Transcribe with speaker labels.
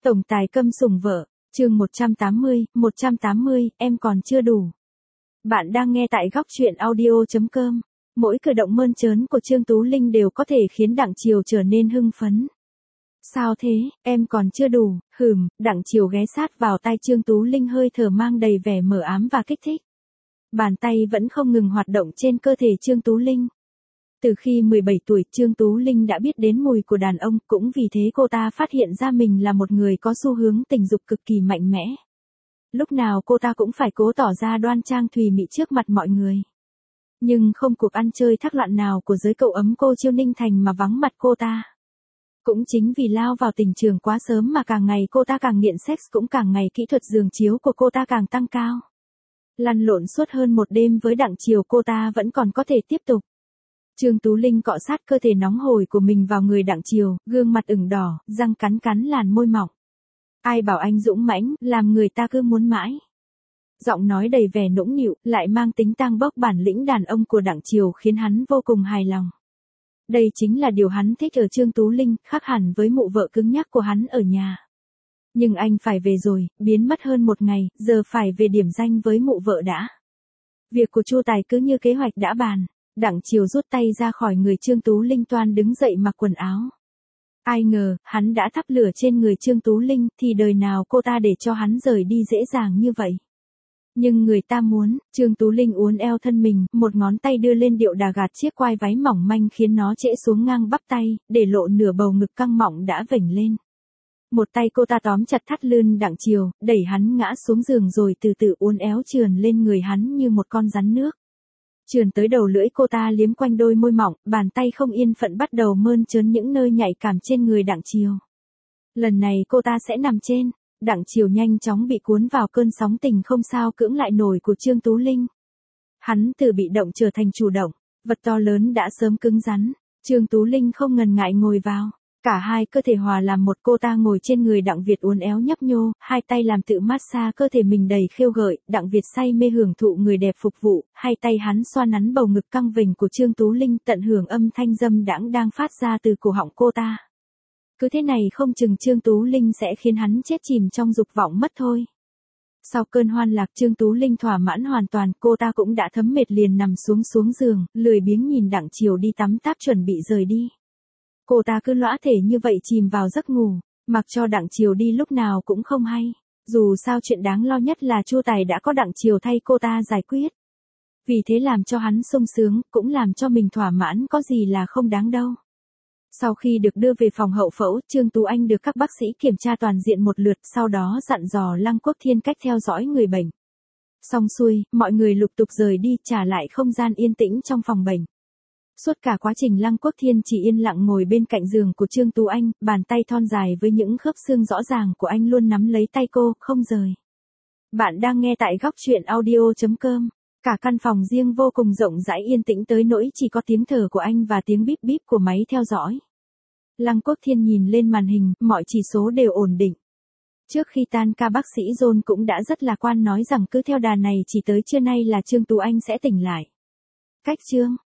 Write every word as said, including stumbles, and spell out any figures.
Speaker 1: Tổng tài câm sủng vợ, chương một trăm tám mươi, một trăm tám mươi, em còn chưa đủ. Bạn đang nghe tại góc truyện audio chấm com. Mỗi cử động mơn trớn của Trương Tú Linh đều có thể khiến Đặng Chiều trở nên hưng phấn. Sao thế, em còn chưa đủ, hừm, Đặng Chiều ghé sát vào tai Trương Tú Linh, hơi thở mang đầy vẻ mờ ám và kích thích. Bàn tay vẫn không ngừng hoạt động trên cơ thể Trương Tú Linh. Từ khi mười bảy tuổi, Trương Tú Linh đã biết đến mùi của đàn ông, cũng vì thế cô ta phát hiện ra mình là một người có xu hướng tình dục cực kỳ mạnh mẽ. Lúc nào cô ta cũng phải cố tỏ ra đoan trang thùy mị trước mặt mọi người. Nhưng không cuộc ăn chơi thác loạn nào của giới cậu ấm cô Chiêu Ninh Thành mà vắng mặt cô ta. Cũng chính vì lao vào tình trường quá sớm mà càng ngày cô ta càng nghiện sex, cũng càng ngày kỹ thuật giường chiếu của cô ta càng tăng cao. Lăn lộn suốt hơn một đêm với Đặng Chiều, cô ta vẫn còn có thể tiếp tục. Trương Tú Linh cọ sát cơ thể nóng hổi của mình vào người Đặng Chiều, gương mặt ửng đỏ, răng cắn cắn làn môi mỏng. Ai bảo anh dũng mãnh, làm người ta cứ muốn mãi. Giọng nói đầy vẻ nũng nịu, lại mang tính tang bốc bản lĩnh đàn ông của Đặng Chiều khiến hắn vô cùng hài lòng. Đây chính là điều hắn thích ở Trương Tú Linh, khác hẳn với mụ vợ cứng nhắc của hắn ở nhà. Nhưng anh phải về rồi, biến mất hơn một ngày, giờ phải về điểm danh với mụ vợ đã. Việc của Chu Tài cứ như kế hoạch đã bàn. Đặng Chiều rút tay ra khỏi người Trương Tú Linh, toan đứng dậy mặc quần áo. Ai ngờ, hắn đã thắp lửa trên người Trương Tú Linh, thì đời nào cô ta để cho hắn rời đi dễ dàng như vậy. Nhưng người ta muốn, Trương Tú Linh uốn eo thân mình, một ngón tay đưa lên điệu đà gạt chiếc quai váy mỏng manh khiến nó trễ xuống ngang bắp tay, để lộ nửa bầu ngực căng mọng đã vểnh lên. Một tay cô ta tóm chặt thắt lưng Đặng Chiều, đẩy hắn ngã xuống giường rồi từ từ uốn éo trườn lên người hắn như một con rắn nước. Trườn tới đầu lưỡi cô ta liếm quanh đôi môi mỏng, bàn tay không yên phận bắt đầu mơn trớn những nơi nhạy cảm trên người Đặng Chiều. Lần này cô ta sẽ nằm trên. Đặng Chiều nhanh chóng bị cuốn vào cơn sóng tình không sao cưỡng lại nổi của Trương Tú Linh. Hắn từ bị động trở thành chủ động, vật to lớn đã sớm cứng rắn. Trương Tú Linh không ngần ngại ngồi vào. Cả hai cơ thể hòa làm một, cô ta ngồi trên người Đặng Việt uốn éo nhấp nhô, hai tay làm tự massage cơ thể mình đầy khêu gợi, Đặng Việt say mê hưởng thụ người đẹp phục vụ, hai tay hắn xoa nắn bầu ngực căng vểnh của Trương Tú Linh, tận hưởng âm thanh dâm đãng đang phát ra từ cổ họng cô ta. Cứ thế này không chừng Trương Tú Linh sẽ khiến hắn chết chìm trong dục vọng mất thôi. Sau cơn hoan lạc, Trương Tú Linh thỏa mãn hoàn toàn, cô ta cũng đã thấm mệt liền nằm xuống xuống giường, lười biếng nhìn Đặng Chiều đi tắm táp chuẩn bị rời đi. Cô ta cứ lõa thể như vậy chìm vào giấc ngủ, mặc cho Đặng Chiều đi lúc nào cũng không hay. Dù sao chuyện đáng lo nhất là Chu Tài đã có Đặng Chiều thay cô ta giải quyết. Vì thế làm cho hắn sung sướng, cũng làm cho mình thỏa mãn, có gì là không đáng đâu. Sau khi được đưa về phòng hậu phẫu, Trương Tú Anh được các bác sĩ kiểm tra toàn diện một lượt, sau đó dặn dò Lăng Quốc Thiên cách theo dõi người bệnh. Xong xuôi, mọi người lục tục rời đi, trả lại không gian yên tĩnh trong phòng bệnh. Suốt cả quá trình Lăng Quốc Thiên chỉ yên lặng ngồi bên cạnh giường của Trương Tú Anh, bàn tay thon dài với những khớp xương rõ ràng của anh luôn nắm lấy tay cô, không rời. Bạn đang nghe tại góc truyện audio chấm com. Cả căn phòng riêng vô cùng rộng rãi yên tĩnh tới nỗi chỉ có tiếng thở của anh và tiếng bíp bíp của máy theo dõi. Lăng Quốc Thiên nhìn lên màn hình, mọi chỉ số đều ổn định. Trước khi tan ca, bác sĩ John cũng đã rất lạc quan nói rằng cứ theo đà này chỉ tới trưa nay là Trương Tú Anh sẽ tỉnh lại. Cách Trương